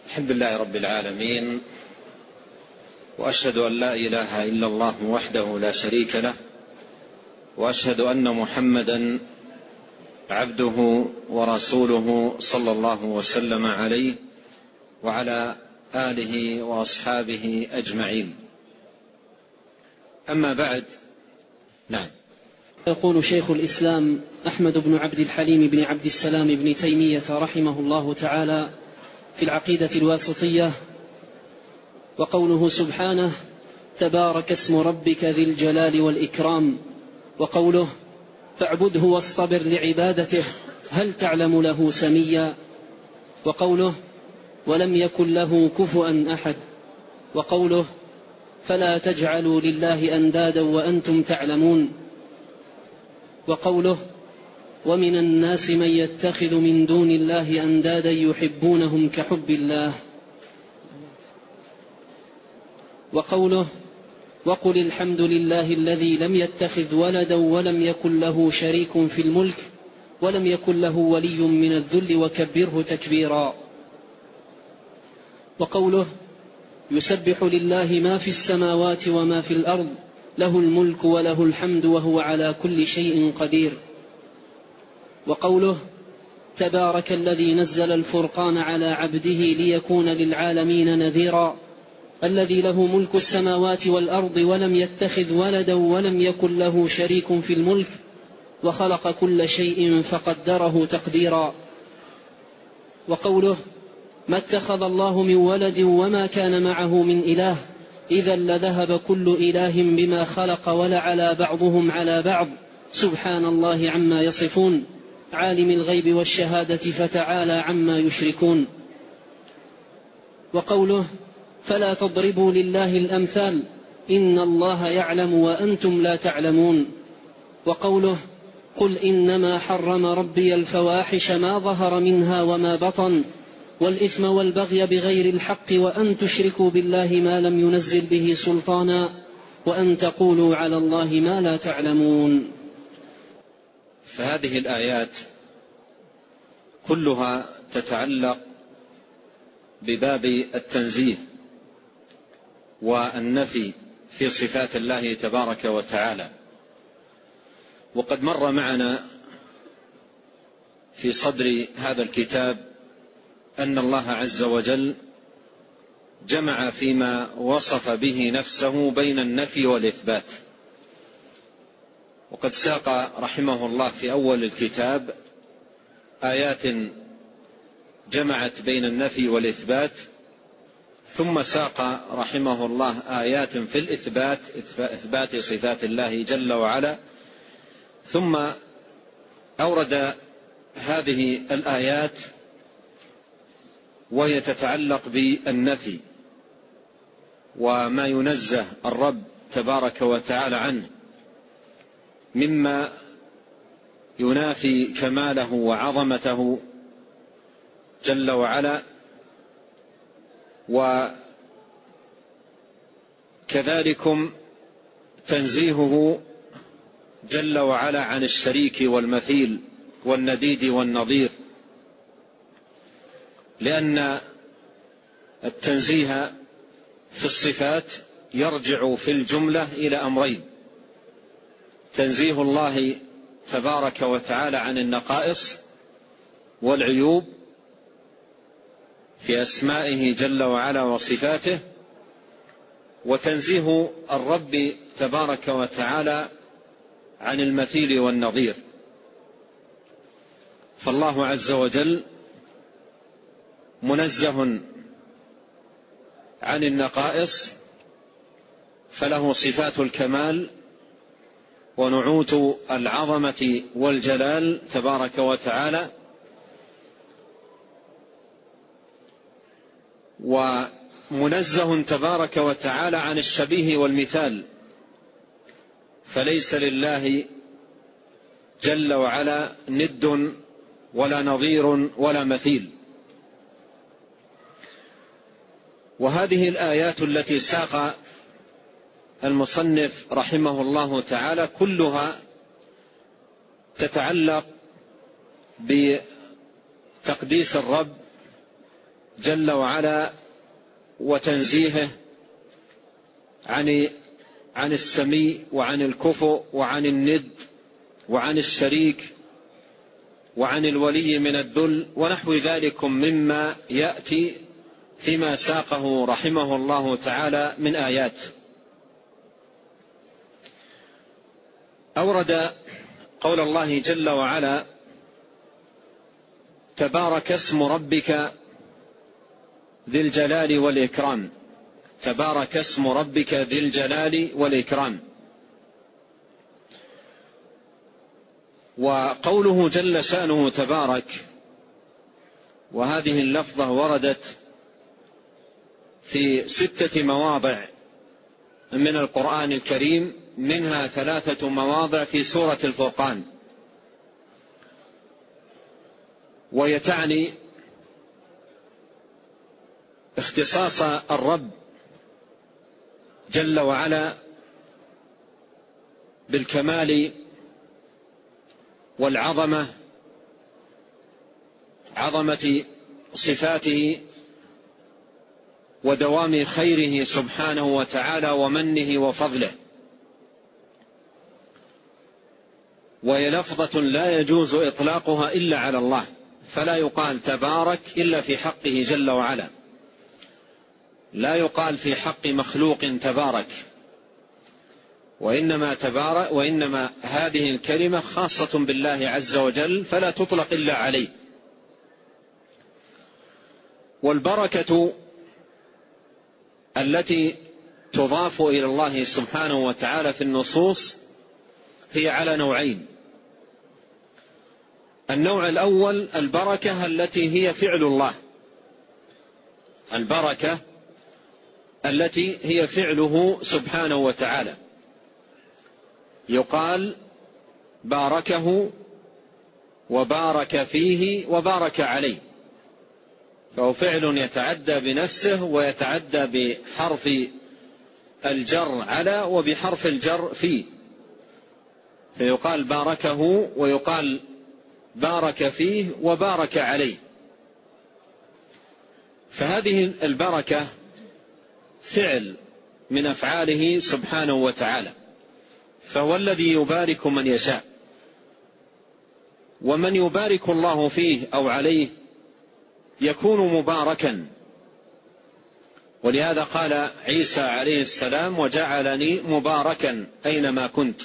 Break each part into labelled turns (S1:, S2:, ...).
S1: الحمد لله رب العالمين، وأشهد أن لا إله إلا الله وحده لا شريك له، وأشهد أن محمدا عبده ورسوله صلى الله وسلم عليه وعلى آله وأصحابه أجمعين. أما بعد، نعم.
S2: يقول شيخ الإسلام أحمد بن عبد الحليم بن عبد السلام بن تيمية رحمه الله تعالى في العقيدة الواسطية: وقوله سبحانه: تبارك اسم ربك ذي الجلال والإكرام. وقوله: فاعبده واصطبر لعبادته هل تعلم له سميا. وقوله: ولم يكن له كفؤا أحد. وقوله: فلا تجعلوا لله أندادا وأنتم تعلمون. وقوله: ومن الناس من يتخذ من دون الله أندادا يحبونهم كحب الله. وقوله: وقل الحمد لله الذي لم يتخذ ولدا ولم يكن له شريك في الملك ولم يكن له ولي من الذل وكبره تكبيرا. وقوله: يسبح لله ما في السماوات وما في الأرض له الملك وله الحمد وهو على كل شيء قدير. وقوله: تبارك الذي نزل الفرقان على عبده ليكون للعالمين نذيرا الذي له ملك السماوات والأرض ولم يتخذ ولدا ولم يكن له شريك في الملك وخلق كل شيء فقدره تقديرا. وقوله: ما اتخذ الله من ولد وما كان معه من إله إذا لذهب كل إله بما خلق ولعلى بعضهم على بعض سبحان الله عما يصفون عالم الغيب والشهادة فتعالى عما يشركون. وقوله: فلا تضربوا لله الأمثال إن الله يعلم وأنتم لا تعلمون. وقوله: قل إنما حرم ربي الفواحش ما ظهر منها وما بطن والإثم والبغي بغير الحق وأن تشركوا بالله ما لم ينزل به سلطانا وأن تقولوا على الله ما لا تعلمون.
S1: فهذه الآيات كلها تتعلق بباب التنزيه والنفي في صفات الله تبارك وتعالى. وقد مر معنا في صدر هذا الكتاب أن الله عز وجل جمع فيما وصف به نفسه بين النفي والإثبات. وقد ساق رحمه الله في أول الكتاب آيات جمعت بين النفي والإثبات، ثم ساق رحمه الله آيات في الإثبات، إثبات صفات الله جل وعلا، ثم أورد هذه الآيات وهي تتعلق بالنفي وما ينزه الرب تبارك وتعالى عنه مما ينافي كماله وعظمته جل وعلا، وكذلكم تنزيهه جل وعلا عن الشريك والمثيل والنديد والنظير، لأن التنزيه في الصفات يرجع في الجملة إلى أمرين: تنزيه الله تبارك وتعالى عن النقائص والعيوب في أسمائه جل وعلا وصفاته، وتنزيه الرب تبارك وتعالى عن المثيل والنظير. فالله عز وجل منزه عن النقائص، فله صفات الكمال ونعوت العظمة والجلال تبارك وتعالى، ومنزه تبارك وتعالى عن الشبيه والمثال، فليس لله جل وعلا ند ولا نظير ولا مثيل. وهذه الآيات التي ساق المصنف رحمه الله تعالى كلها تتعلق بتقديس الرب جل وعلا وتنزيهه عن السمي وعن الكفؤ وعن الند وعن الشريك وعن الولي من الذل ونحو ذلك مما يأتي فيما ساقه رحمه الله تعالى من آيات. أورد قول الله جل وعلا: تبارك اسم ربك ذي الجلال والإكرام. تبارك اسم ربك ذي الجلال والإكرام. وقوله جل شأنه تبارك، وهذه اللفظة وردت في 6 مواضع من القرآن الكريم، منها 3 مواضع في سورة الفرقان، ويتعني اختصاص الرب جل وعلا بالكمال والعظمة، عظمة صفاته ودوام خيره سبحانه وتعالى ومنه وفضله. وهي لفظة لا يجوز إطلاقها إلا على الله، فلا يقال تبارك إلا في حقه جل وعلا، لا يقال في حق مخلوق تبارك، وإنما هذه الكلمة خاصة بالله عز وجل فلا تطلق إلا عليه. والبركة التي تضاف إلى الله سبحانه وتعالى في النصوص هي على نوعين. النوع الأول البركة التي هي فعل الله، البركة التي هي فعله سبحانه وتعالى، يقال باركه وبارك فيه وبارك عليه، فهو فعل يتعدى بنفسه ويتعدى بحرف الجر على وبحرف الجر فيه، فيقال باركه ويقال بارك فيه وبارك عليه. فهذه البركة فعل من أفعاله سبحانه وتعالى، فهو الذي يبارك من يشاء، ومن يبارك الله فيه أو عليه يكون مباركا. ولهذا قال عيسى عليه السلام: وجعلني مباركا أينما كنت.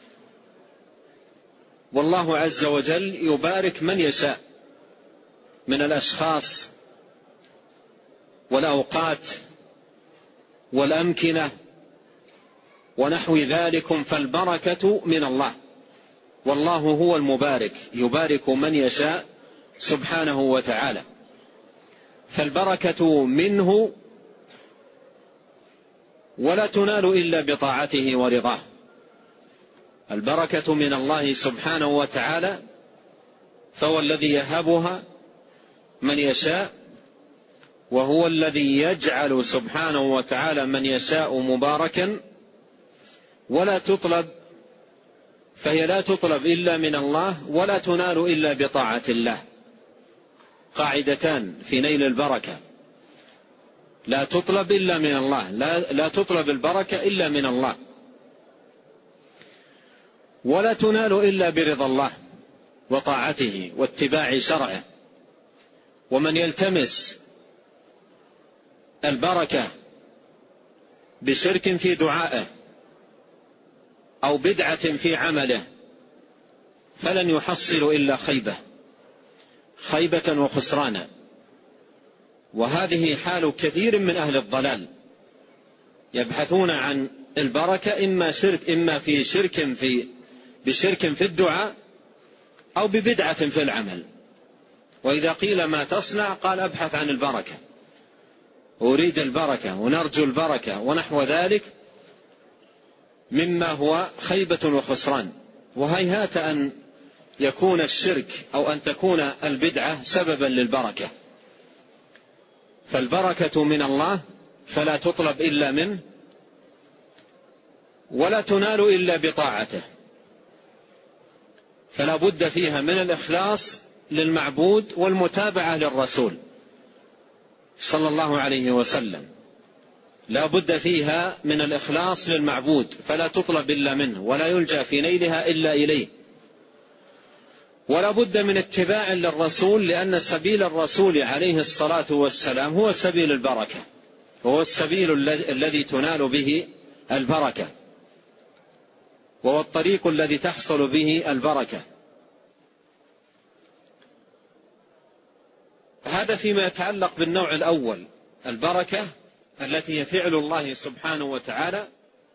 S1: والله عز وجل يبارك من يشاء من الأشخاص والأوقات والأمكنة ونحو ذلك، فالبركة من الله، والله هو المبارك، يبارك من يشاء سبحانه وتعالى. فالبركة منه ولا تنال إلا بطاعته ورضاه. البركة من الله سبحانه وتعالى، فهو الذي يهبها من يشاء، وهو الذي يجعل سبحانه وتعالى من يشاء مباركا، ولا تطلب، فهي لا تطلب إلا من الله ولا تنال إلا بطاعة الله. قاعدتان في نيل البركة: لا تطلب إلا من الله، لا تطلب البركة إلا من الله، ولا تنال إلا برضا الله وطاعته واتباع شرعه. ومن يلتمس البركة بشرك في دعائه أو بدعة في عمله فلن يحصل إلا خيبة وخسرانا. وهذه حال كثير من أهل الضلال، يبحثون عن البركة إما في بشرك في الدعاء أو ببدعة في العمل، وإذا قيل ما تصنع قال أبحث عن البركة، أريد البركة ونرجو البركة ونحو ذلك، مما هو خيبة وخسران. وهيهات أن يكون الشرك أو أن تكون البدعة سببا للبركة. فالبركة من الله فلا تطلب إلا منه ولا تنال إلا بطاعته، فلا بد فيها من الإخلاص للمعبود والمتابعة للرسول. صلى الله عليه وسلم، لا بد فيها من الإخلاص للمعبود، فلا تطلب إلا منه، ولا يلجأ في نيلها إلا إليه، ولا بد من اتباع للرسول، لأن سبيل الرسول عليه الصلاة والسلام هو سبيل البركة، وهو السبيل الذي تنال به البركة، وهو الطريق الذي تحصل به البركة. هذا فيما يتعلق بالنوع الأول، البركة التي هي فعل الله سبحانه وتعالى،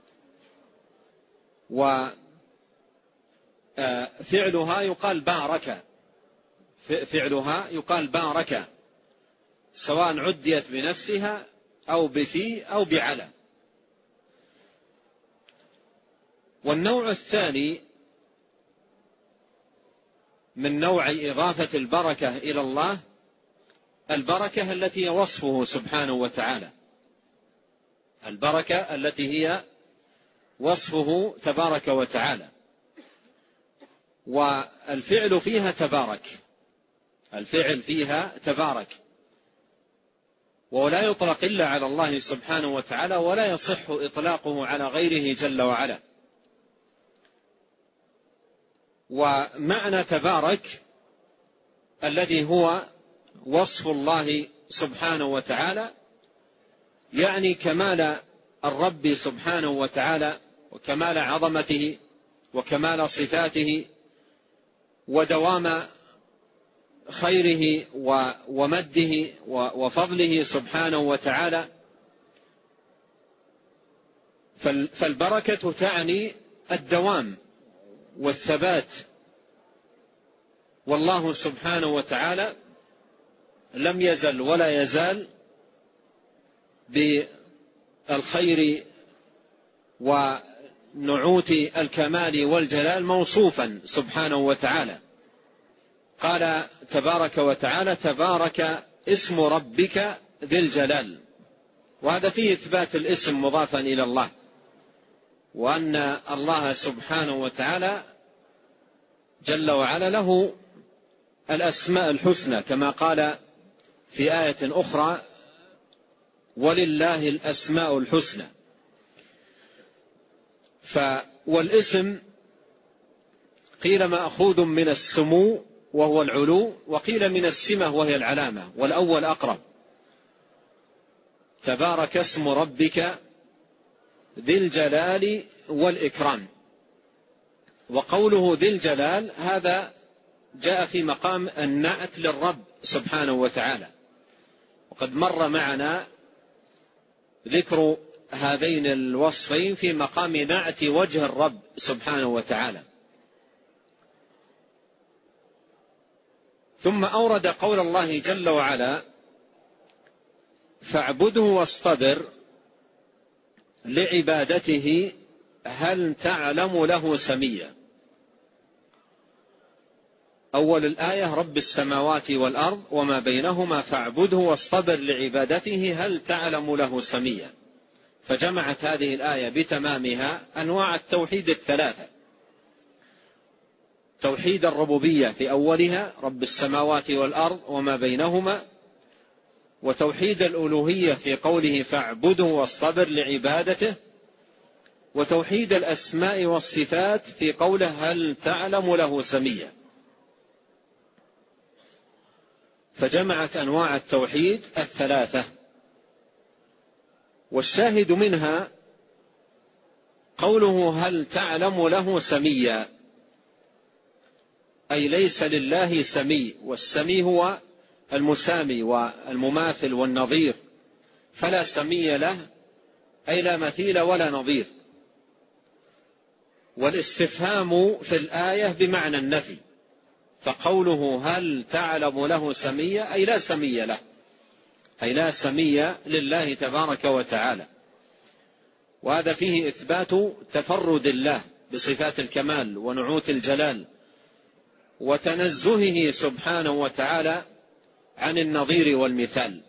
S1: وفعلها يقال بارك، فعلها يقال بارك، سواء عديت بنفسها أو بفي أو بعلى. والنوع الثاني من نوع إضافة البركة إلى الله، البركة التي هي وصفه سبحانه وتعالى، البركة التي هي وصفه تبارك وتعالى، والفعل فيها تبارك، الفعل فيها تبارك، ولا يطلق إلا على الله سبحانه وتعالى، ولا يصح إطلاقه على غيره جل وعلا. ومعنى تبارك الذي هو وصف الله سبحانه وتعالى يعني كمال الرب سبحانه وتعالى، وكمال عظمته، وكمال صفاته، ودوام خيره ومده وفضله سبحانه وتعالى. فالبركة تعني الدوام والثبات، والله سبحانه وتعالى لم يزل ولا يزال بالخير ونعوت الكمال والجلال موصوفا سبحانه وتعالى. قال تبارك وتعالى: تبارك اسم ربك ذي الجلال، وهذا فيه إثبات الاسم مضافا إلى الله، وأن الله سبحانه وتعالى جل وعلا له الأسماء الحسنى، كما قال في آية أخرى: ولله الأسماء الحسنى. والاسم قيل مأخوذ من السمو وهو العلو، وقيل من السمة وهي العلامة، والأول أقرب. تبارك اسم ربك ذي الجلال والإكرام. وقوله ذي الجلال هذا جاء في مقام النعت للرب سبحانه وتعالى، وقد مر معنا ذكر هذين الوصفين في مقام نعت وجه الرب سبحانه وتعالى. ثم أورد قول الله جل وعلا: فاعبده واصطبر لعبادته هل تعلم له سميا. أول الآية: رب السماوات والأرض وما بينهما فاعبده واصطبر لعبادته هل تعلم له سميا. فجمعت هذه الآية بتمامها أنواع التوحيد الثلاثة: توحيد الربوبية في أولها رب السماوات والأرض وما بينهما، وتوحيد الألوهية في قوله فاعبده واصطبر لعبادته، وتوحيد الأسماء والصفات في قوله هل تعلم له سميا. فجمعت أنواع التوحيد الثلاثة. والشاهد منها قوله هل تعلم له سميا، أي ليس لله سمي، والسمي هو المسامي والمماثل والنظير، فلا سمي له أي لا مثيل ولا نظير. والاستفهام في الآية بمعنى النفي، فقوله هل تعلم له سميا أي لا سمي له، أي لا سمي لله تبارك وتعالى. وهذا فيه إثبات تفرد الله بصفات الكمال ونعوت الجلال، وتنزهه سبحانه وتعالى عن النظير والمثال،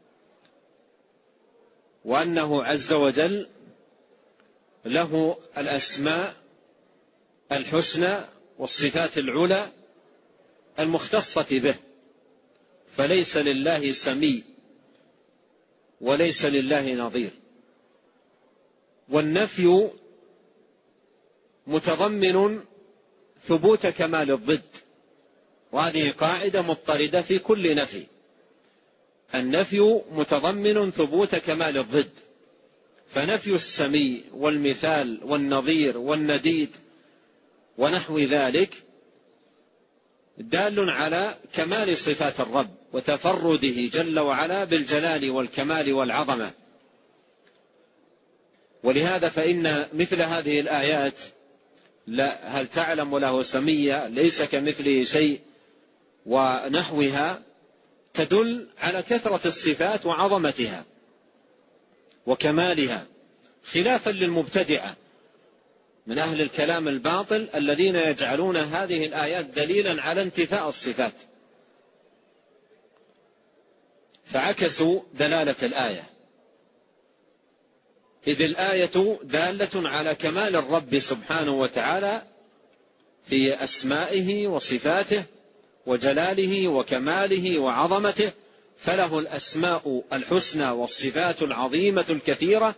S1: وأنه عز وجل له الأسماء الحسنى والصفات العلى المختصة به، فليس لله سمي وليس لله نظير. والنفي متضمن ثبوت كمال الضد، وهذه قاعدة مضطردة في كل نفي. النفي متضمن ثبوت كمال الضد، فنفي السمي والمثال والنظير والنديد ونحو ذلك دال على كمال صفات الرب وتفرده جل وعلا بالجلال والكمال والعظمة. ولهذا فإن مثل هذه الآيات لا هل تعلم له سميا ليس كمثله شيء ونحوها تدل على كثرة الصفات وعظمتها وكمالها، خلافا للمبتدعة من أهل الكلام الباطل الذين يجعلون هذه الآيات دليلا على انتفاء الصفات، فعكسوا دلالة الآية، إذ الآية دالة على كمال الرب سبحانه وتعالى في أسمائه وصفاته وجلاله وكماله وعظمته، فله الأسماء الحسنى والصفات العظيمة الكثيرة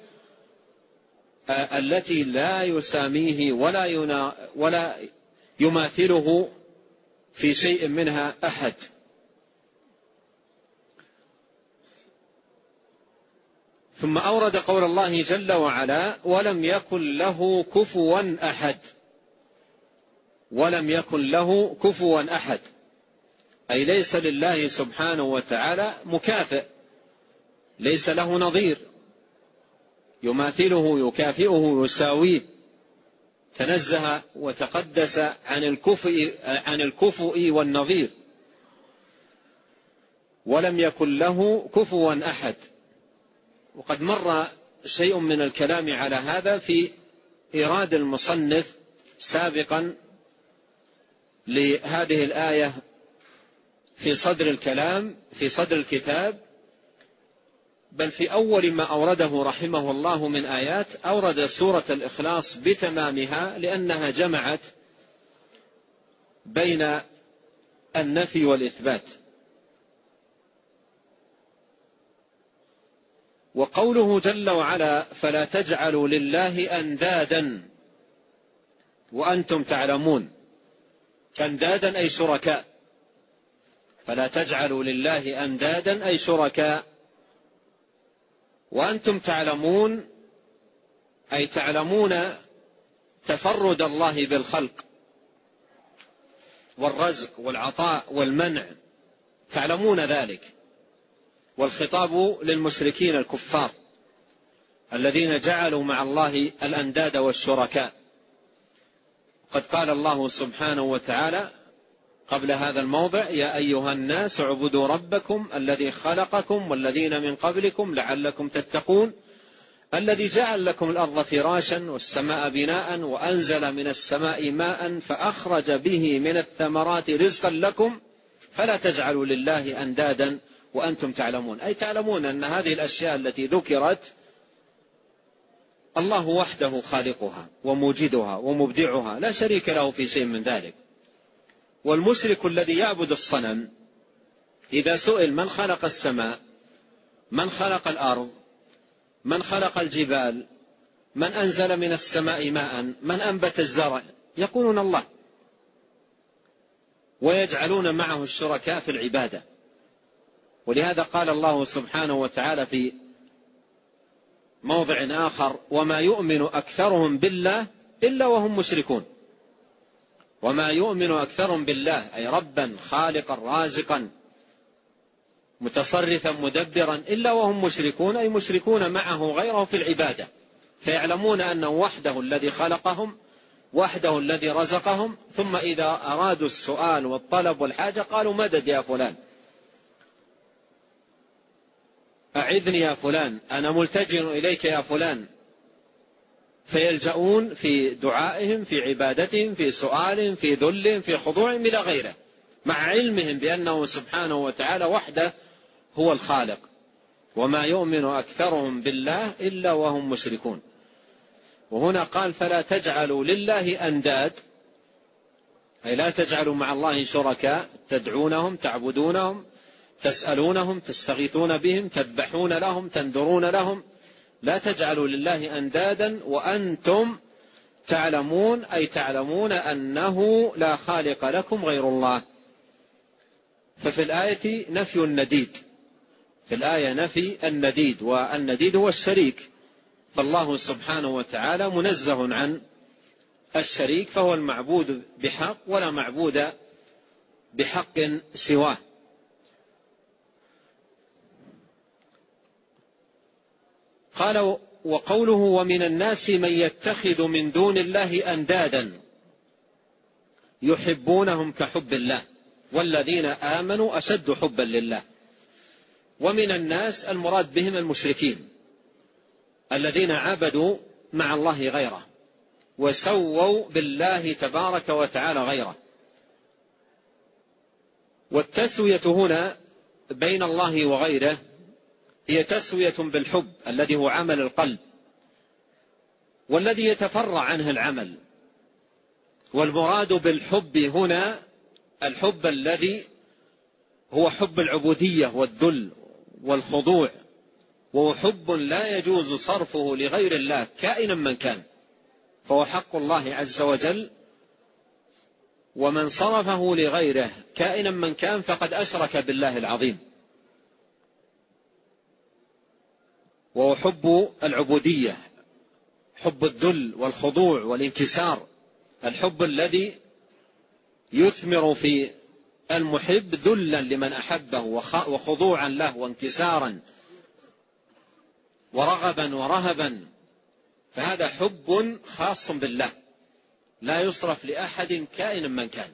S1: التي لا يساميه ولا يماثله في شيء منها أحد. ثم أورد قول الله جل وعلا ولم يكن له كفوا أحد. ولم يكن له كفوا أحد أي ليس لله سبحانه وتعالى مكافئ، ليس له نظير يماثله يكافئه يساويه، تنزه وتقدس عن الكفؤ والنظير. ولم يكن له كفوا أحد. وقد مر شيء من الكلام على هذا في إيراد المصنف سابقا لهذه الآية في صدر الكلام في صدر الكتاب، بل في أول ما أورده رحمه الله من آيات أورد سورة الإخلاص بتمامها، لأنها جمعت بين النفي والإثبات. وقوله جل وعلا فلا تجعلوا لله أندادا وأنتم تعلمون، أندادا أي شركاء، فلا تجعلوا لله أندادا أي شركاء، وأنتم تعلمون أي تعلمون تفرد الله بالخلق والرزق والعطاء والمنع، تعلمون ذلك. والخطاب للمشركين الكفار الذين جعلوا مع الله الأنداد والشركاء. قد قال الله سبحانه وتعالى قبل هذا الموضع يا أيها الناس اعبدوا ربكم الذي خلقكم والذين من قبلكم لعلكم تتقون الذي جعل لكم الأرض فراشا والسماء بناء وأنزل من السماء ماء فأخرج به من الثمرات رزقا لكم فلا تجعلوا لله أندادا وأنتم تعلمون، أي تعلمون أن هذه الأشياء التي ذكرت الله وحده خالقها وموجدها ومبدعها لا شريك له في شيء من ذلك. والمشرك الذي يعبد الصنم إذا سئل من خلق السماء، من خلق الأرض، من خلق الجبال، من أنزل من السماء ماء، من أنبت الزرع، يقولون الله، ويجعلون معه الشركاء في العبادة. ولهذا قال الله سبحانه وتعالى في موضع آخر وما يؤمن أكثرهم بالله إلا وهم مشركون. وما يؤمن أكثرهم بالله أي ربا خالقا رازقا متصرفا مدبرا إلا وهم مشركون، أي مشركون معه غيره في العبادة، فيعلمون أنه وحده الذي خلقهم وحده الذي رزقهم، ثم إذا أرادوا السؤال والطلب والحاجة قالوا مدد يا فلان، أعذني يا فلان، أنا ملتجئ إليك يا فلان، فيلجؤون في دعائهم في عبادتهم في سؤالهم في ذلهم في خضوعهم إلى غيره، مع علمهم بأنه سبحانه وتعالى وحده هو الخالق. وما يؤمن أكثرهم بالله إلا وهم مشركون. وهنا قال فلا تجعلوا لله أنداد، أي لا تجعلوا مع الله شركاء تدعونهم تعبدونهم تسألونهم، تستغيثون بهم، تذبحون لهم، تنذرون لهم، لا تجعلوا لله أندادا وأنتم تعلمون، أي تعلمون أنه لا خالق لكم غير الله. ففي الآية نفي النديد، في الآية نفي النديد، والنديد هو الشريك، فالله سبحانه وتعالى منزه عن الشريك، فهو المعبود بحق ولا معبود بحق سواه. قال: وقوله: ومن الناس من يتخذ من دون الله أندادا يحبونهم كحب الله والذين آمنوا أشد حبا لله. ومن الناس المراد بهم المشركين الذين عبدوا مع الله غيره وسووا بالله تبارك وتعالى غيره. والتسوية هنا بين الله وغيره هي تسوية بالحب الذي هو عمل القلب والذي يتفرع عنه العمل. والمراد بالحب هنا الحب الذي هو حب العبودية والذل والخضوع، وهو حب لا يجوز صرفه لغير الله كائنا من كان، فهو حق الله عز وجل، ومن صرفه لغيره كائنا من كان فقد أشرك بالله العظيم. وهو حب العبودية، حب الذل والخضوع والانكسار، الحب الذي يثمر في المحب ذلا لمن أحبه وخضوعا له وانكسارا ورغبا ورهبا، فهذا حب خاص بالله لا يصرف لأحد كائنا من كان.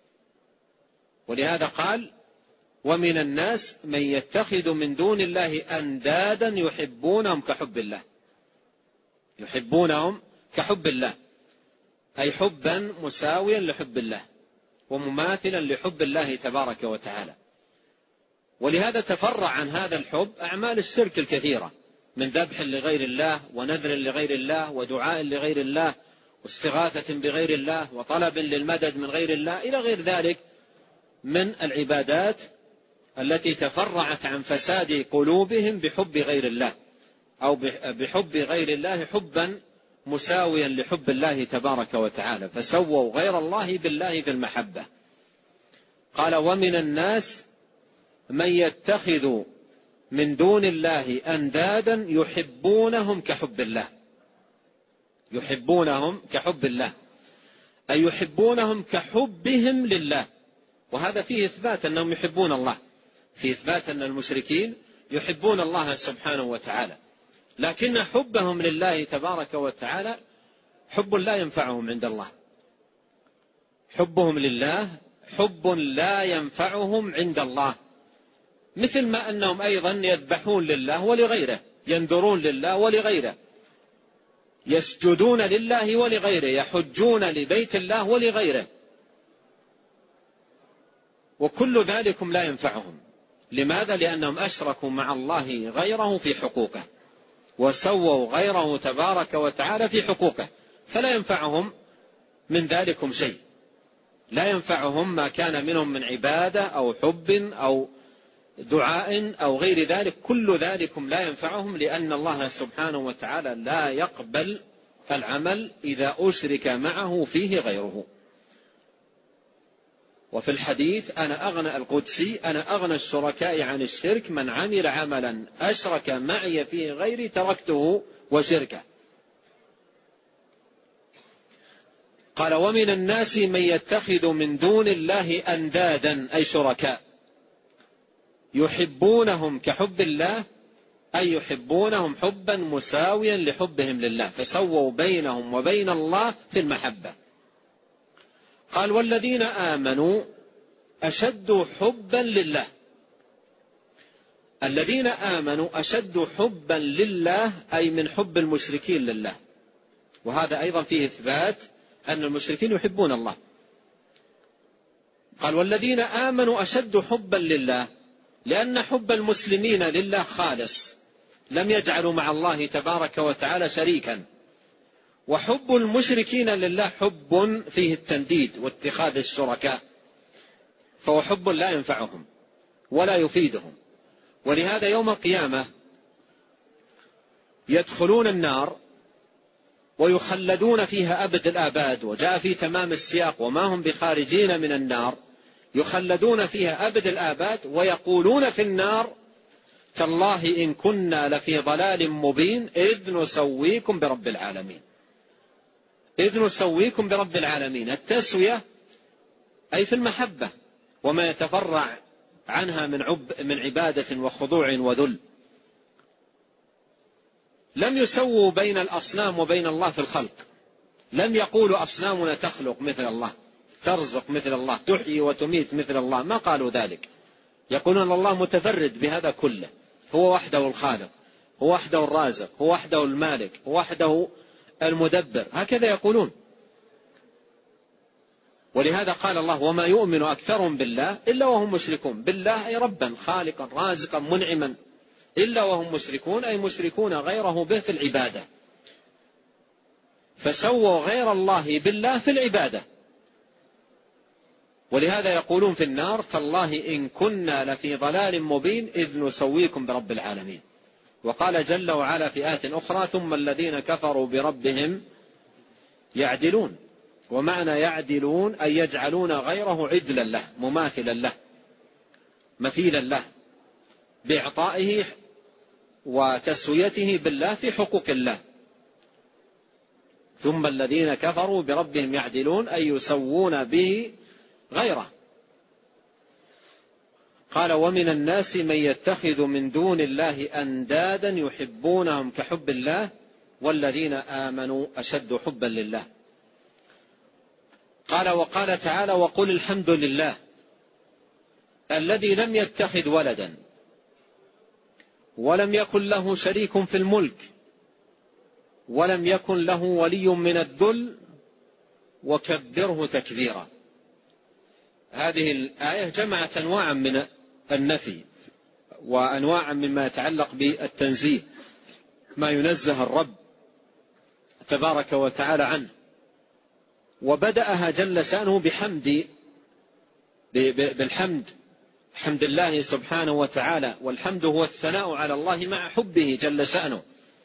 S1: ولهذا قال: ومن الناس من يتخذ من دون الله أندادا يحبونهم كحب الله. يحبونهم كحب الله، أي حبا مساويا لحب الله ومماثلا لحب الله تبارك وتعالى. ولهذا تفرع عن هذا الحب أعمال الشرك الكثيرة من ذبح لغير الله ونذر لغير الله ودعاء لغير الله واستغاثة بغير الله وطلب للمدد من غير الله إلى غير ذلك من العبادات التي تفرعت عن فساد قلوبهم بحب غير الله أو بحب غير الله حبا مساويا لحب الله تبارك وتعالى، فسووا غير الله بالله في المحبة. قال: ومن الناس من يتخذ من دون الله أندادا يحبونهم كحب الله. يحبونهم كحب الله أي يحبونهم كحبهم لله، وهذا فيه إثبات أنهم يحبون الله، فيه إثبات أن المشركين يحبون الله سبحانه وتعالى، لكن حبهم لله تبارك وتعالى حب لا ينفعهم عند الله. حبهم لله حب لا ينفعهم عند الله، مثل ما أنهم أيضا يذبحون لله ولغيره، ينذرون لله ولغيره، يسجدون لله ولغيره، يحجون لبيت الله ولغيره، وكل ذلكم لا ينفعهم. لماذا؟ لأنهم أشركوا مع الله غيره في حقوقه وسووا غيره تبارك وتعالى في حقوقه، فلا ينفعهم من ذلكم شيء، لا ينفعهم ما كان منهم من عبادة أو حب أو دعاء أو غير ذلك، كل ذلكم لا ينفعهم، لأن الله سبحانه وتعالى لا يقبل العمل إذا أشرك معه فيه غيره. وفي الحديث: أنا أغنى القدسي أنا أغنى الشركاء عن الشرك، من عمل عملا أشرك معي فيه غيري تركته وشركه. قال: ومن الناس من يتخذ من دون الله أندادا أي شركاء يحبونهم كحب الله أي يحبونهم حبا مساويا لحبهم لله، فسووا بينهم وبين الله في المحبة. قال: والذين آمنوا أشد حبا لله. الذين آمنوا أشد حبا لله أي من حب المشركين لله، وهذا أيضا فيه إثبات أن المشركين يحبون الله. قال: والذين آمنوا أشد حبا لله، لأن حب المسلمين لله خالص، لم يجعلوا مع الله تبارك وتعالى شريكا، وحب المشركين لله حب فيه التنديد واتخاذ الشركاء، فهو حب لا ينفعهم، ولا يفيدهم. ولهذا يوم القيامة يدخلون النار ويخلدون فيها أبد الآباد، وجاء في تمام السياق وما هم بخارجين من النار، يخلدون فيها أبد الآباد، ويقولون في النار تالله إن كنا لفي ضلال مبين إذ نسويكم برب العالمين. إذ نسويكم برب العالمين، التسوية أي في المحبة وما يتفرع عنها من عبادة وخضوع وذل. لم يسووا بين الأصنام وبين الله في الخلق، لم يقولوا أصنامنا تخلق مثل الله، ترزق مثل الله، تحيي وتميت مثل الله، ما قالوا ذلك. يقولون الله متفرد بهذا كله، هو وحده الخالق، هو وحده الرازق، هو وحده المالك، هو وحده المدبر، هكذا يقولون. ولهذا قال الله وما يؤمن أكثرهم بالله إلا وهم مشركون، بالله أي ربا خالقا رازقا منعما، إلا وهم مشركون أي مشركون غيره به في العبادة، فسووا غير الله بالله في العبادة. ولهذا يقولون في النار تالله إن كنا لفي ضلال مبين إذ نسويكم برب العالمين. وقال جل وعلا في آية أخرى ثم الذين كفروا بربهم يعدلون. ومعنى يعدلون أي يجعلون غيره عدلا له، مماثلا له، مثيلا له، بإعطائه وتسويته بالله في حقوق الله. ثم الذين كفروا بربهم يعدلون أي يسوون به غيره. قال ومن الناس من يتخذ من دون الله أندادا يحبونهم كحب الله والذين آمنوا أشد حبا لله. قال وقال تعالى وقل الحمد لله الذي لم يتخذ ولدا ولم يكن له شريك في الملك ولم يكن له ولي من الذل وكبره تكبيرا. هذه الآية جمعت أنواعا من النفي وأنواعا مما يتعلق بالتنزيه، ما ينزه الرب تبارك وتعالى عنه. وبدأها جل شأنه بالحمد، حمد الله سبحانه وتعالى، والحمد هو الثناء على الله مع حبه جل شأنه.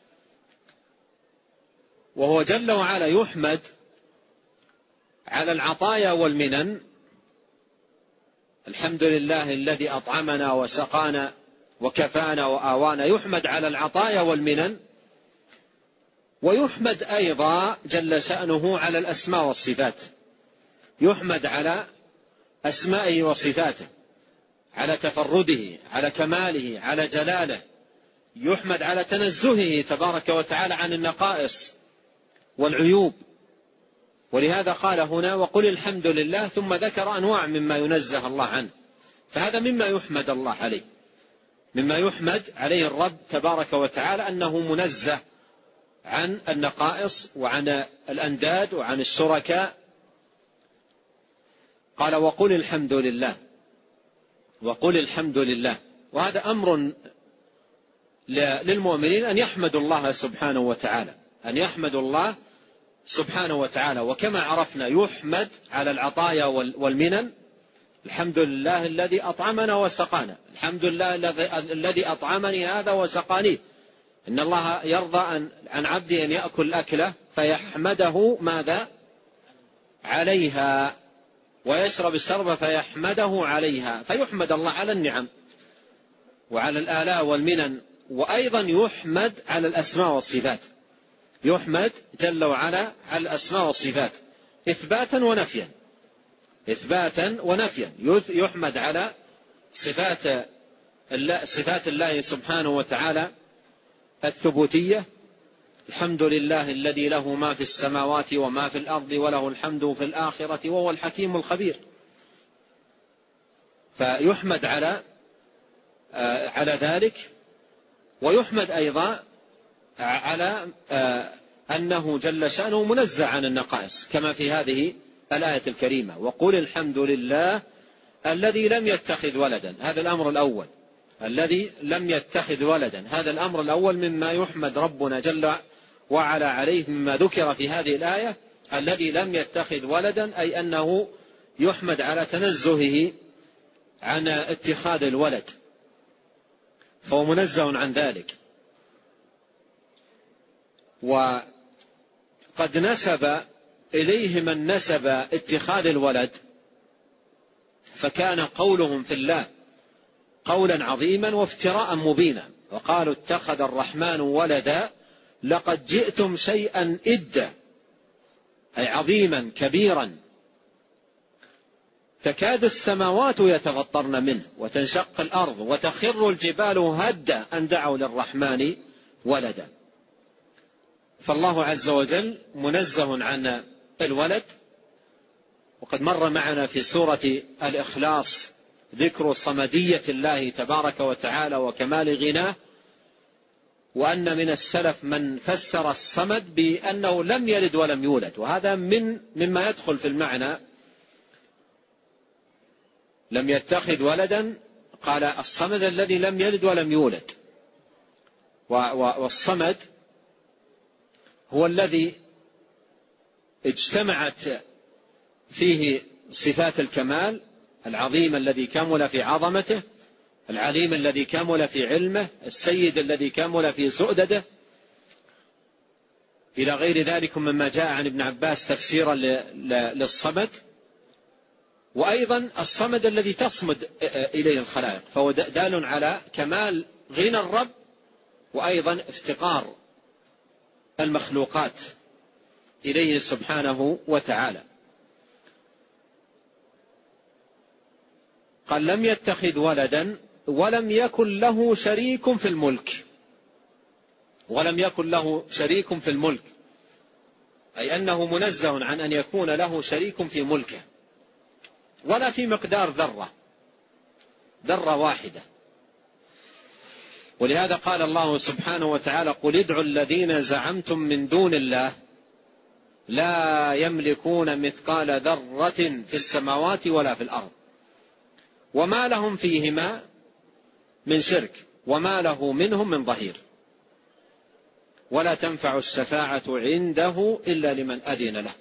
S1: وهو جل وعلا يحمد على العطايا والمنن، الحمد لله الذي أطعمنا وسقانا وكفانا وآوانا، يحمد على العطايا والمنن، ويحمد أيضا جل شأنه على الأسماء والصفات، يحمد على أسمائه وصفاته، على تفرده، على كماله، على جلاله، يحمد على تنزهه تبارك وتعالى عن النقائص والعيوب. ولهذا قال هنا وقل الحمد لله، ثم ذكر أنواع مما ينزه الله عنه، فهذا مما يحمد الله عليه، مما يحمد عليه الرب تبارك وتعالى أنه منزه عن النقائص وعن الأنداد وعن الشركاء. قال وقل الحمد لله، وقل الحمد لله، وهذا أمر للمؤمنين أن يحمدوا الله سبحانه وتعالى، أن يحمدوا الله سبحانه وتعالى. وكما عرفنا يحمد على العطايا والمنن، الحمد لله الذي أطعمنا وسقانا، الحمد لله الذي أطعمني هذا وسقاني. إن الله يرضى عن عبده أن يأكل أكله فيحمده ماذا عليها، ويشرب الشرب فيحمده عليها، فيحمد الله على النعم وعلى الآلاء والمنن. وأيضا يحمد على الأسماء والصفات، يحمد جل وعلا على الأسماء والصفات إثباتا ونفيا، إثباتا ونفيا. يحمد على صفات الله سبحانه وتعالى الثبوتية، الحمد لله الذي له ما في السماوات وما في الأرض وله الحمد في الآخرة وهو الحكيم الخبير. فيحمد على ذلك، ويحمد أيضا على أنه جل شأنه منزه عن النقائص كما في هذه الآية الكريمة وقل الحمد لله الذي لم يتخذ ولدا. هذا الأمر الأول، الذي لم يتخذ ولدا، هذا الأمر الأول مما يحمد ربنا جل وعلا عليه، مما ذكر في هذه الآية الذي لم يتخذ ولدا، أي أنه يحمد على تنزهه عن اتخاذ الولد، فهو منزه عن ذلك. وقد نسب إليه من نسب اتخاذ الولد، فكان قولهم في الله قولا عظيما وافتراء مبينا، وقالوا اتخذ الرحمن ولدا لقد جئتم شيئا إدا، أي عظيما كبيرا، تكاد السماوات يتفطرن منه وتنشق الأرض وتخر الجبال هدا أن دعوا للرحمن ولدا. فالله عز وجل منزه عن الولد. وقد مر معنا في سورة الإخلاص ذكر صمدية الله تبارك وتعالى وكمال غناه، وأن من السلف من فسر الصمد بأنه لم يلد ولم يولد، وهذا مما يدخل في المعنى. لم يتخذ ولدا، قال الصمد الذي لم يلد ولم يولد. والصمد هو الذي اجتمعت فيه صفات الكمال: العظيم الذي كمل في عظمته، العليم الذي كمل في علمه، السيد الذي كمل في سؤدده، إلى غير ذلك مما جاء عن ابن عباس تفسيرا للصمد. وأيضا الصمد الذي تصمد إليه الخلائق، فهو دال على كمال غنى الرب، وأيضا افتقار المخلوقات إليه سبحانه وتعالى. قال لم يتخذ ولدا ولم يكن له شريك في الملك. ولم يكن له شريك في الملك، أي أنه منزه عن أن يكون له شريك في ملكه، ولا في مقدار ذرة واحدة. ولهذا قال الله سبحانه وتعالى: قل ادعوا الذين زعمتم من دون الله لا يملكون مثقال ذرة في السماوات ولا في الأرض وما لهم فيهما من شرك وما له منهم من ظهير ولا تنفع الشفاعة عنده إلا لمن أذن له.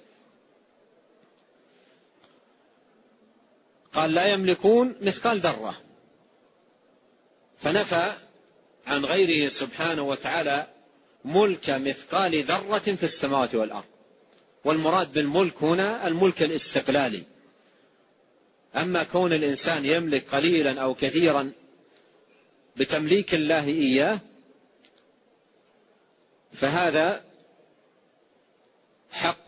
S1: قال لا يملكون مثقال ذرة، فنفى عن غيره سبحانه وتعالى ملك مثقال ذرة في السماوات والأرض. والمراد بالملك هنا الملك الاستقلالي. أما كون الإنسان يملك قليلا أو كثيرا بتمليك الله إياه، فهذا حق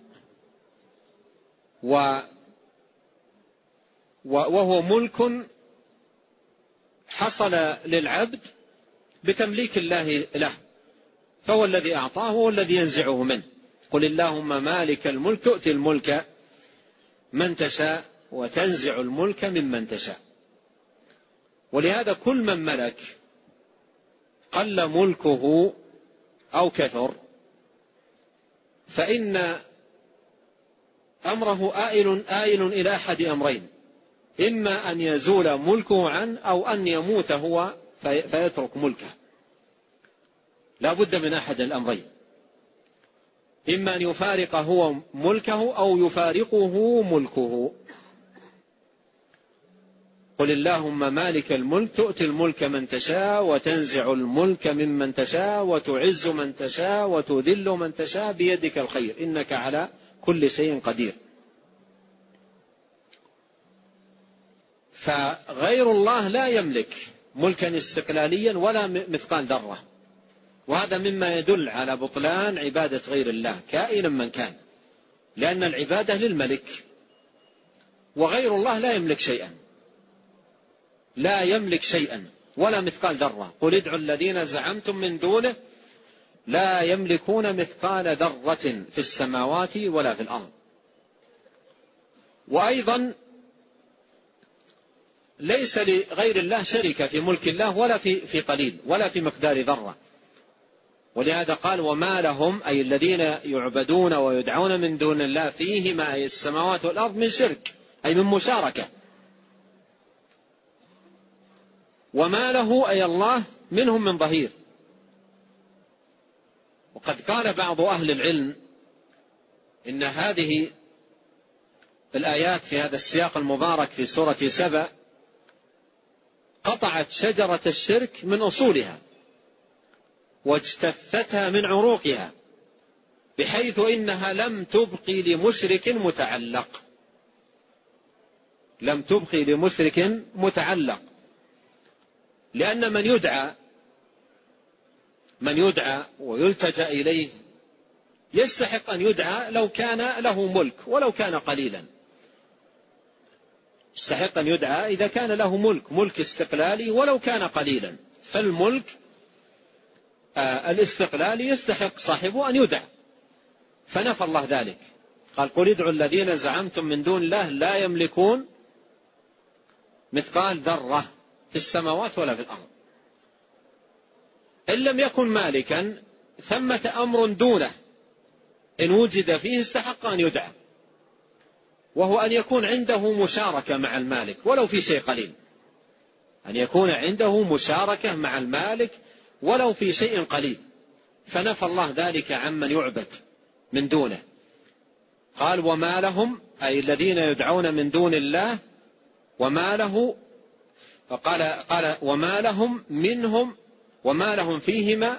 S1: وهو ملك حصل للعبد بتمليك الله له، فهو الذي أعطاه هو الذي ينزعه منه. قل اللهم مالك الملك تؤتي الملك من تشاء وتنزع الملك ممن تشاء. ولهذا كل من ملك قل ملكه أو كثر فإن أمره آئل إلى أحد أمرين: إما أن يزول ملكه عنه أو أن يموت هو فيترك ملكه. لا بد من أحد الأمرين: إما أن يفارق هو ملكه أو يفارقه ملكه. قل اللهم مالك الملك تؤتي الملك من تشاء وتنزع الملك ممن تشاء وتعز من تشاء وتذل من تشاء بيدك الخير إنك على كل شيء قدير. فغير الله لا يملك ملكا استقلاليا ولا مثقال ذرة، وهذا مما يدل على بطلان عبادة غير الله كائنا من كان، لأن العبادة للملك، وغير الله لا يملك شيئا، لا يملك شيئا ولا مثقال ذرة. قل ادعوا الذين زعمتم من دونه لا يملكون مثقال ذرة في السماوات ولا في الأرض. وأيضا ليس لغير الله شركة في ملك الله ولا في قليل ولا في مقدار ذرة. ولهذا قال وما لهم، أي الذين يعبدون ويدعون من دون الله، فيهما أي السماوات والأرض من شرك، أي من مشاركة. وما له أي الله منهم من ظهير. وقد قال بعض أهل العلم إن هذه الآيات في هذا السياق المبارك في سورة سبأ قطعت شجرة الشرك من أصولها واجتثتها من عروقها، بحيث إنها لم تبقي لمشرك متعلق، لم تبقي لمشرك متعلق. لأن من يدعى ويلتجأ إليه يستحق أن يدعى لو كان له ملك ولو كان قليلا، يستحق أن يدعى إذا كان له ملك استقلالي ولو كان قليلا، فالملك الاستقلالي يستحق صاحبه أن يدعى، فنفى الله ذلك. قال قل ادعوا الذين زعمتم من دون الله لا يملكون مثقال ذرة في السماوات ولا في الأرض. إن لم يكن مالكا ثمة أمر دونه إن وجد فيه استحق أن يدعى، وهو أن يكون عنده مشاركة مع المالك ولو في شيء قليل، أن يكون عنده مشاركة مع المالك ولو في شيء قليل، فنفى الله ذلك عمن يعبد من دونه. قال وما لهم، أي الذين يدعون من دون الله، وما له، قال وما لهم منهم وما لهم فيهما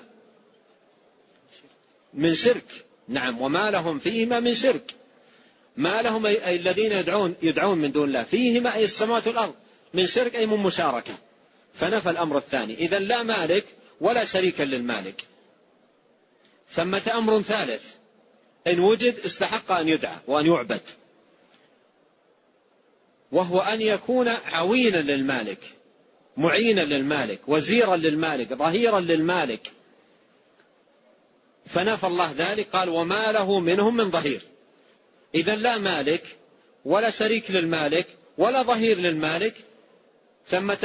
S1: من شرك. نعم، وما لهم فيهما من شرك. ما لهم أي الذين يدعون من دون الله، فيهما أي السماوات والأرض، من شرك أي من مشاركة، فنفى الأمر الثاني. إذن لا مالك ولا شريكا للمالك. ثمة أمر ثالث إن وجد استحق أن يدعى وأن يعبد، وهو أن يكون عوينا للمالك، معينا للمالك، وزيرا للمالك، ظهيرا للمالك، فنفى الله ذلك. قال وما له منهم من ظهير. إذن لا مالك ولا شريك للمالك ولا ظهير للمالك. ثمة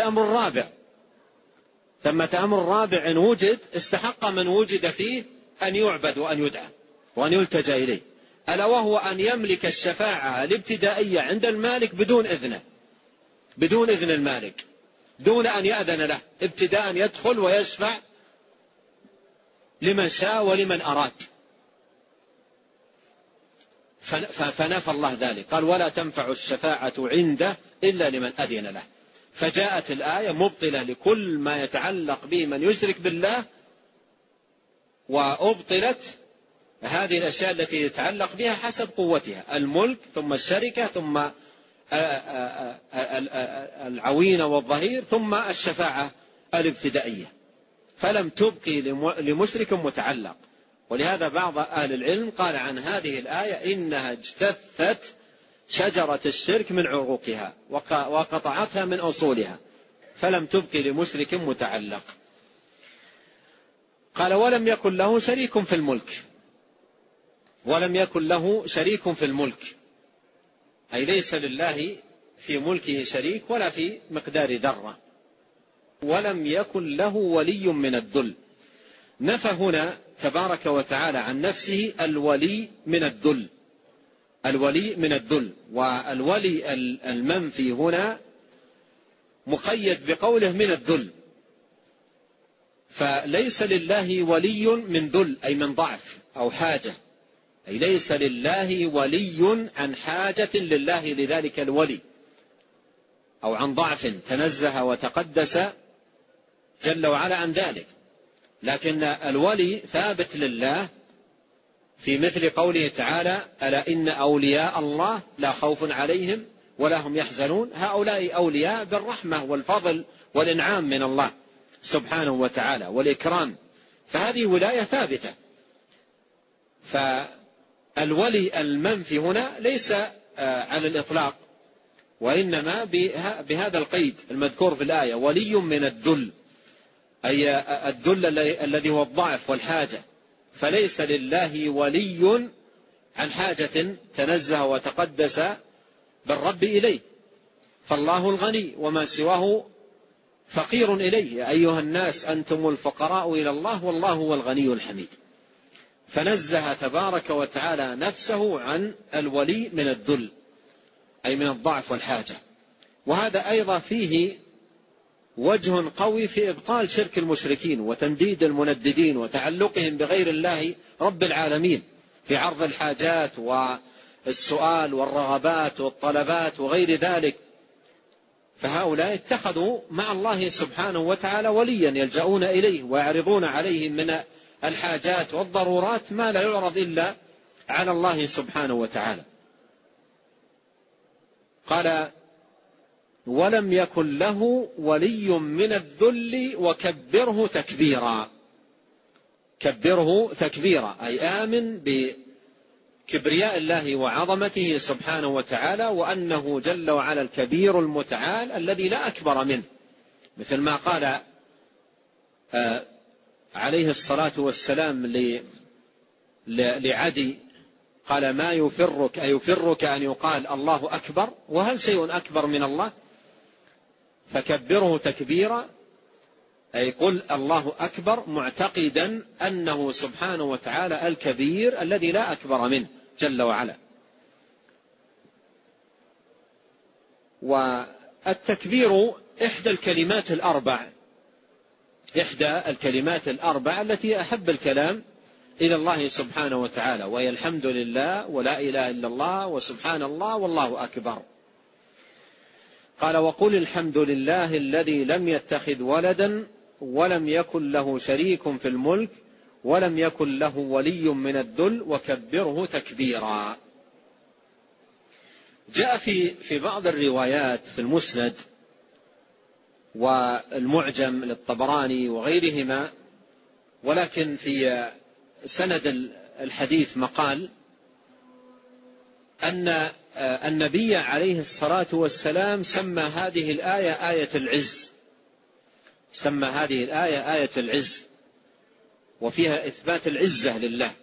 S1: أمر رابع إن وجد استحق من وجد فيه أن يعبد وأن يدعى وأن يلتجأ إليه، ألا وهو أن يملك الشفاعة الابتدائية عند المالك بدون إذن المالك، دون أن يأذن له، ابتداء يدخل ويشفع لمن شاء ولمن أراد. فنفى الله ذلك. قال ولا تنفع الشفاعة عنده إلا لمن أذن له. فجاءت الآية مبطلة لكل ما يتعلق به من يشرك بالله، وأبطلت هذه الأشياء التي يتعلق بها حسب قوتها، الملك ثم الشركة ثم العوين والظهير ثم الشفاعة الابتدائية، فلم تبقي لمشرك متعلق. ولهذا بعض أهل العلم قال عن هذه الآية إنها اجتثت شجرة الشرك من عروقها وقطعتها من أصولها، فلم تبقي لمشرك متعلق. قال ولم يكن له شريك في الملك. ولم يكن له شريك في الملك، أي ليس لله في ملكه شريك ولا في مقدار ذرة. ولم يكن له ولي من الذل. نفى هنا تبارك وتعالى عن نفسه الولي من الذل، الولي من الذل. والولي المنفي هنا مقيد بقوله من الذل، فليس لله ولي من ذل أي من ضعف أو حاجة، أي ليس لله ولي عن حاجة لله لذلك الولي أو عن ضعف، تنزه وتقدس جل وعلا عن ذلك. لكن الولي ثابت لله في مثل قوله تعالى ألا إن أولياء الله لا خوف عليهم ولا هم يحزنون. هؤلاء أولياء بالرحمة والفضل والإنعام من الله سبحانه وتعالى والإكرام، فهذه ولاية ثابتة. فالولي المنفي هنا ليس على الإطلاق، وإنما بهذا القيد المذكور في الآية ولي من الذل، أي الذل الذي هو الضعف والحاجة، فليس لله ولي عن حاجة تنزه وتقدس بالرب إليه، فالله الغني وما سواه فقير إليه. يا أيها الناس أنتم الفقراء إلى الله والله هو الغني الحميد. فنزه تبارك وتعالى نفسه عن الولي من الذل أي من الضعف والحاجة. وهذا أيضا فيه وجه قوي في إبطال شرك المشركين وتنديد المنددين وتعلقهم بغير الله رب العالمين في عرض الحاجات والسؤال والرغبات والطلبات وغير ذلك، فهؤلاء اتخذوا مع الله سبحانه وتعالى وليا يلجؤون إليه ويعرضون عليه من الحاجات والضرورات ما لا يعرض إلا على الله سبحانه وتعالى. قال ولم يكن له ولي من الذل وكبره تكبيرا. كبره تكبيرا أي آمن بكبرياء الله وعظمته سبحانه وتعالى، وأنه جل وعلا الكبير المتعال الذي لا أكبر منه، مثل ما قال عليه الصلاة والسلام لعدي قال ما يفرك أيفرك أن يقال الله أكبر، وهل شيء أكبر من الله؟ فكبره تكبيرا أي قل الله أكبر معتقدا أنه سبحانه وتعالى الكبير الذي لا أكبر منه جل وعلا. والتكبير إحدى الكلمات الأربع التي أحب الكلام إلى الله سبحانه وتعالى، وهي الحمد لله ولا إله إلا الله وسبحان الله والله أكبر. قال وقل الحمد لله الذي لم يتخذ ولدا ولم يكن له شريك في الملك ولم يكن له ولي من الذل وكبره تكبيرا. جاء في بعض الروايات في المسند والمعجم للطبراني وغيرهما، ولكن في سند الحديث مقال أن النبي عليه الصلاة والسلام سمى هذه الآية آية العز، سمى هذه الآية آية العز، وفيها إثبات العزة لله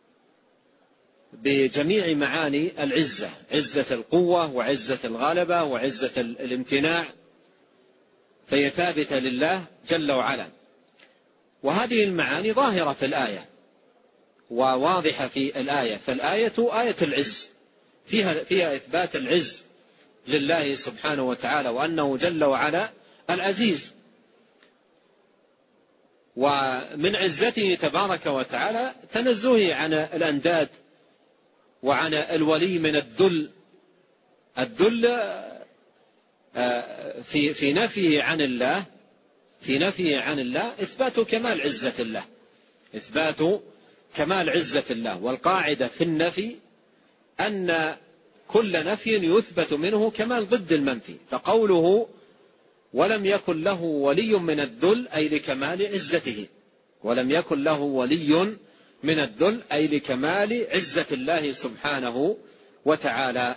S1: بجميع معاني العزة، عزة القوة وعزة الغلبة وعزة الامتناع، فهي ثابتة لله جل وعلا. وهذه المعاني ظاهرة في الآية وواضحة في الآية، فالآية آية العز فيها إثبات العز لله سبحانه وتعالى، وأنه جل وعلا العزيز، ومن عزته تبارك وتعالى تنزهه عن الأنداد وعن الولي من الذل. الذل في نفيه عن الله، في نفيه عن الله إثبات كمال عزة الله، إثبات كمال عزة الله. والقاعدة في النفي أن كل نفي يثبت منه كمال ضد المنفي، فقوله ولم يكن له ولي من الذل أي لكمال عزته، ولم يكن له ولي من الذل أي لكمال عزة الله سبحانه وتعالى.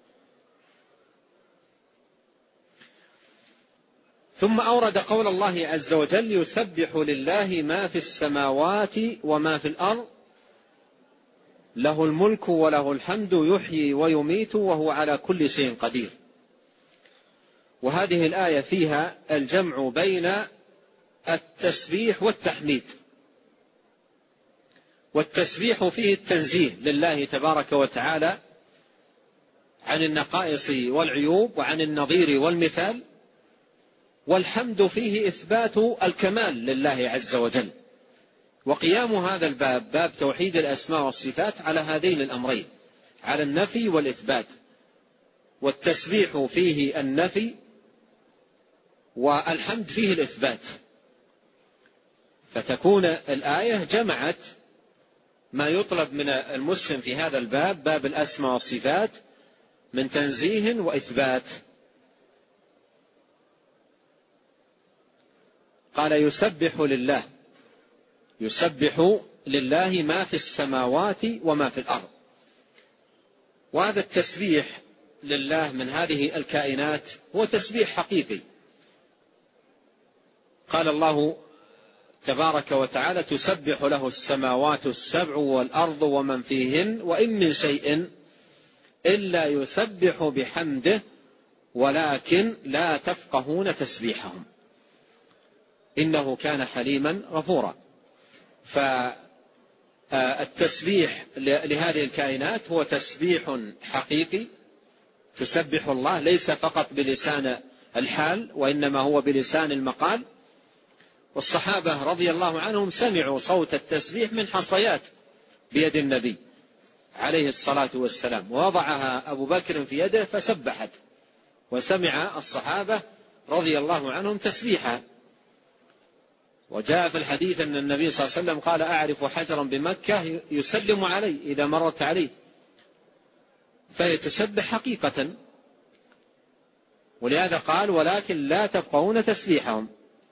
S1: ثم أورد قول الله عز وجل يسبح لله ما في السماوات وما في الأرض له الملك وله الحمد يحيي ويميت وهو على كل شيء قدير. وهذه الآية فيها الجمع بين التسبيح والتحميد. والتسبيح فيه التنزيه لله تبارك وتعالى عن النقائص والعيوب وعن النظير والمثال، والحمد فيه إثبات الكمال لله عز وجل. وقيام هذا الباب باب توحيد الأسماء والصفات على هذين الأمرين، على النفي والإثبات. والتسبيح فيه النفي والحمد فيه الإثبات، فتكون الآية جمعت ما يطلب من المسلم في هذا الباب، باب الأسماء والصفات، من تنزيه وإثبات. قال يسبح لله ما في السماوات وما في الأرض. وهذا التسبيح لله من هذه الكائنات هو تسبيح حقيقي. قال الله تبارك وتعالى تسبح له السماوات السبع والأرض ومن فيهن وإن من شيء إلا يسبح بحمده ولكن لا تفقهون تسبيحهم إنه كان حليما غفورا. فالتسبيح لهذه الكائنات هو تسبيح حقيقي، تسبح الله ليس فقط بلسان الحال وإنما هو بلسان المقال. والصحابة رضي الله عنهم سمعوا صوت التسبيح من حصيات بيد النبي عليه الصلاة والسلام، ووضعها أبو بكر في يده فسبحت وسمع الصحابة رضي الله عنهم تسبيحها. وجاء في الحديث أن النبي صلى الله عليه وسلم قال: أعرف حجرا بمكة يسلم علي إذا مررت عليه، فهي تسبح حقيقة. ولهذا قال: ولكن لا تفقهون تسبيحهم.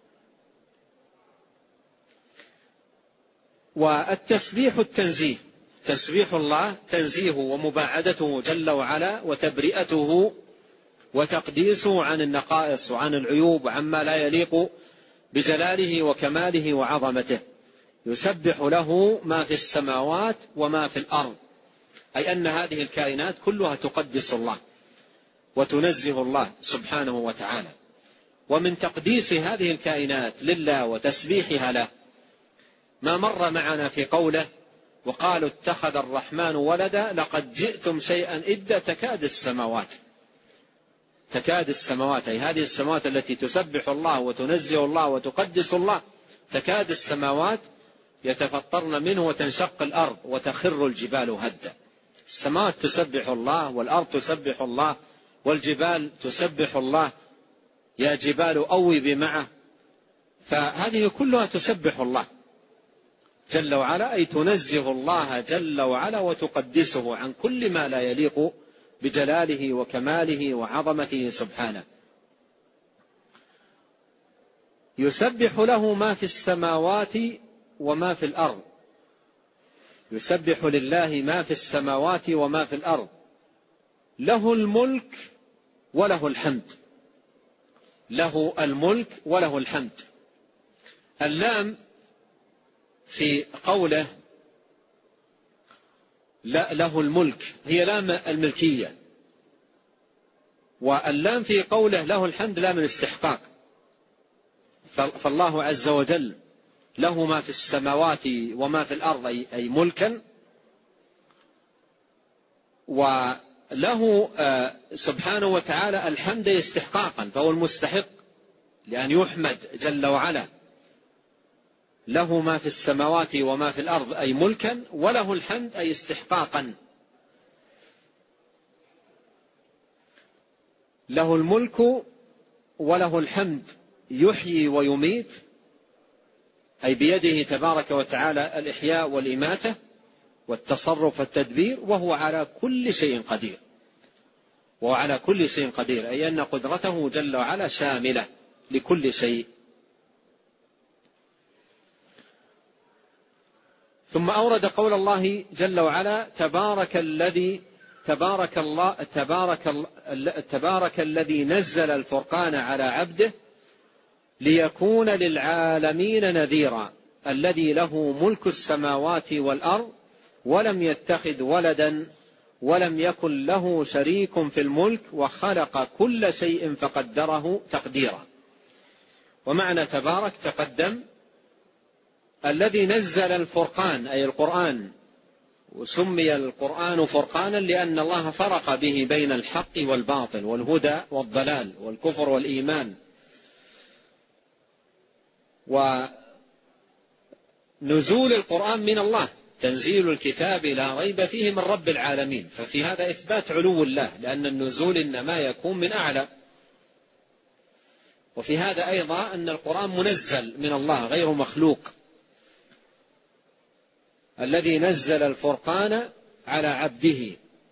S1: والتسبيح التنزيه، تسبيح الله تنزيهه ومباعدته جل وعلا وتبرئته وتقديسه عن النقائص وعن العيوب وعما لا يليق بجلاله وكماله وعظمته. يسبح له ما في السماوات وما في الأرض، أي أن هذه الكائنات كلها تقدس الله وتنزه الله سبحانه وتعالى. ومن تقديس هذه الكائنات لله وتسبيحها له ما مر معنا في قوله: وقالوا اتخذ الرحمن ولدا لقد جئتم شيئا إدا تكاد السماوات. تكاد السماوات، أي هذه السماوات التي تسبح الله وتنزه الله وتقدس الله، تكاد السماوات يتفطرن منه وتنشق الأرض وتخر الجبال هدا. السماوات تسبح الله، والأرض تسبح الله، والجبال تسبح الله. يا جبال أوبي معه. فهذه كلها تسبح الله جل وعلا، أي تنزه الله جل وعلا وتقدسه عن كل ما لا يليق بجلاله وكماله وعظمته سبحانه. يسبح له ما في السماوات وما في الأرض. يسبح لله ما في السماوات وما في الأرض، له الملك وله الحمد. له الملك وله الحمد. اللام في قوله له الملك هي لام الملكية، واللام في قوله له الحمد لام الاستحقاق. فالله عز وجل له ما في السماوات وما في الأرض، أي ملكا، وله سبحانه وتعالى الحمد استحقاقا، فهو المستحق لأن يحمد جل وعلا. له ما في السماوات وما في الأرض أي ملكا، وله الحمد أي استحقاقا. له الملك وله الحمد، يحيي ويميت، أي بيده تبارك وتعالى الإحياء والإماتة والتصرف والتدبير، وهو على كل شيء قدير. وعلى كل شيء قدير أي أن قدرته جل وعلا شاملة لكل شيء. ثم أورد قول الله جل وعلا: تبارك الذي نزل الفرقان على عبده ليكون للعالمين نذيرا، الذي له ملك السماوات والأرض ولم يتخذ ولدا ولم يكن له شريك في الملك وخلق كل شيء فقدره تقديرا. ومعنى تبارك تقدم. الذي نزل الفرقان أي القرآن، وسمي القرآن فرقانا لأن الله فرق به بين الحق والباطل والهدى والضلال والكفر والإيمان. ونزول القرآن من الله، تنزيل الكتاب لا ريب فيه من رب العالمين، ففي هذا إثبات علو الله، لأن النزول إنما يكون من أعلى. وفي هذا أيضا أن القرآن منزل من الله غير مخلوق. الذي نزل الفرقان على عبده،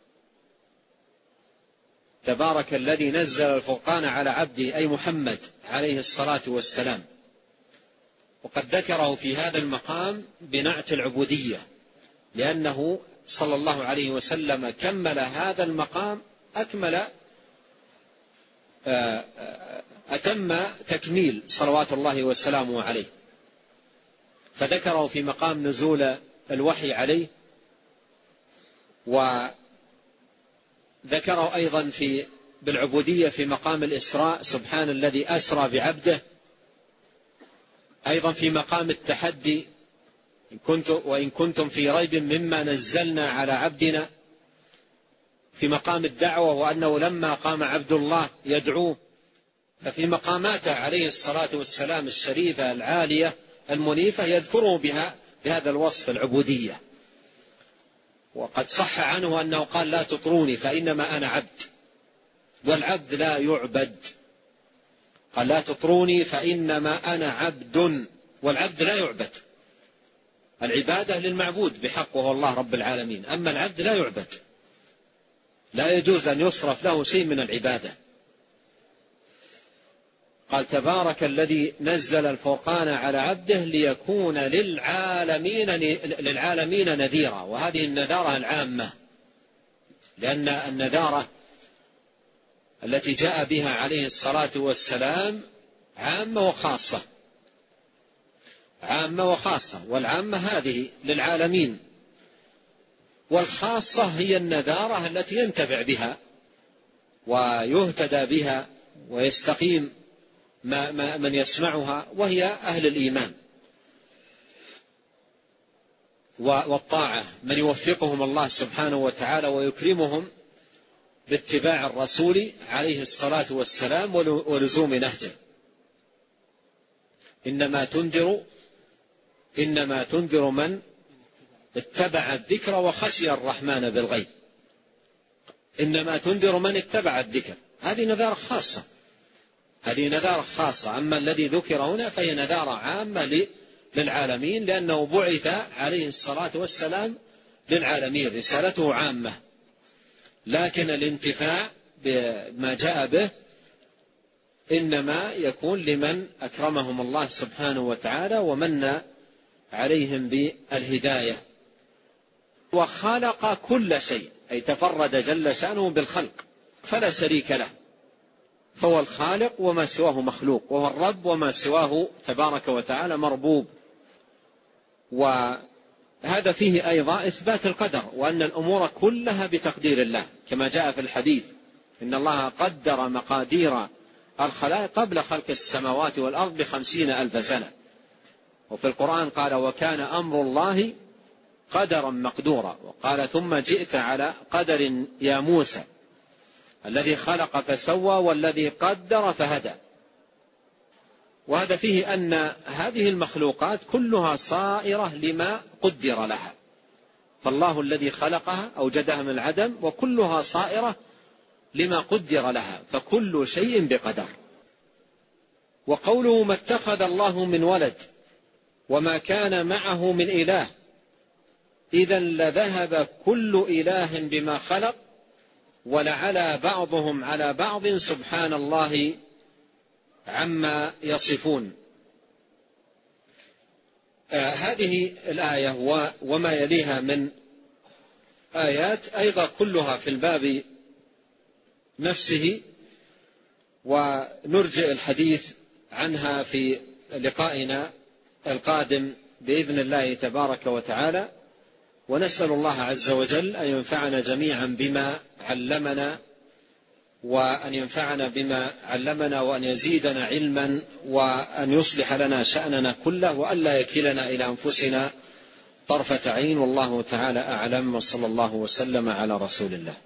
S1: تبارك الذي نزل الفرقان على عبده أي محمد عليه الصلاة والسلام. وقد ذكره في هذا المقام بنعت العبودية، لأنه صلى الله عليه وسلم كمل هذا المقام أتم تكميل صلوات الله وسلامه عليه، فذكره في مقام نزول الوحي عليه، وذكره أيضا بالعبودية في مقام الإسراء، سبحان الذي أسرى بعبده، أيضا في مقام التحدي وإن كنتم في ريب مما نزلنا على عبدنا، في مقام الدعوة وأنه لما قام عبد الله يدعوه. ففي مقامات عليه الصلاة والسلام الشريفة العالية المنيفة يذكره بهذا الوصف العبودية. وقد صح عنه أنه قال: لا تطروني فإنما أنا عبد. والعبد لا يعبد. قال لا تطروني فإنما أنا عبد، والعبد لا يعبد. العبادة للمعبود بحق وهو الله رب العالمين، أما العبد لا يعبد، لا يجوز أن يصرف له شيء من العبادة. قال تبارك الذي نزل الفرقان على عبده ليكون للعالمين نذيرا. وهذه النذارة العامة، لأن النذارة التي جاء بها عليه الصلاة والسلام عامة وخاصة، عامة وخاصة، والعامة هذه للعالمين، والخاصة هي النذارة التي ينتفع بها ويهتدى بها ويستقيم من يسمعها، وهي أهل الإيمان والطاعة، من يوفقهم الله سبحانه وتعالى ويكرمهم باتباع الرسول عليه الصلاة والسلام ولزوم نهجه. إنما تنذر من اتبع الذكر وخشي الرحمن بالغيب. إنما تنذر من اتبع الذكر، هذه نذارة خاصة، هذه نذارة خاصة. أما الذي ذكر هنا فهي نذارة عامة للعالمين، لأنه بعث عليه الصلاة والسلام للعالمين، رسالته عامة، لكن الانتفاع بما جاء به إنما يكون لمن أكرمهم الله سبحانه وتعالى ومن عليهم بالهداية. وخلق كل شيء، أي تفرد جل شأنه بالخلق فلا شريك له، فهو الخالق وما سواه مخلوق، وهو الرب وما سواه تبارك وتعالى مربوب. وهذا فيه أيضا إثبات القدر، وأن الأمور كلها بتقدير الله، كما جاء في الحديث إن الله قدر مقادير الخلائق قبل خلق السماوات والأرض 50,000 سنة. وفي القرآن قال وكان أمر الله قدرا مقدورا. وقال ثم جئت على قدر يا موسى، الذي خلق فسوى والذي قدر فهدى. وهذا فيه أن هذه المخلوقات كلها صائرة لما قدر لها، فالله الذي خلقها أوجدها من العدم، وكلها صائرة لما قدر لها، فكل شيء بقدر. وقوله ما اتخذ الله من ولد وما كان معه من إله إذا لذهب كل إله بما خلق ولعلى بعضهم على بعض سبحان الله عما يصفون. هذه الآية وما يليها من آيات أيضا كلها في الباب نفسه، ونرجئ الحديث عنها في لقائنا القادم بإذن الله تبارك وتعالى. ونسأل الله عز وجل أن ينفعنا جميعا بما علمنا، وأن ينفعنا بما علمنا، وأن يزيدنا علما، وأن يصلح لنا شأننا كله، وأن لا يكلنا إلى أنفسنا طرفة عين. والله تعالى أعلم، وصلى الله وسلم على رسول الله.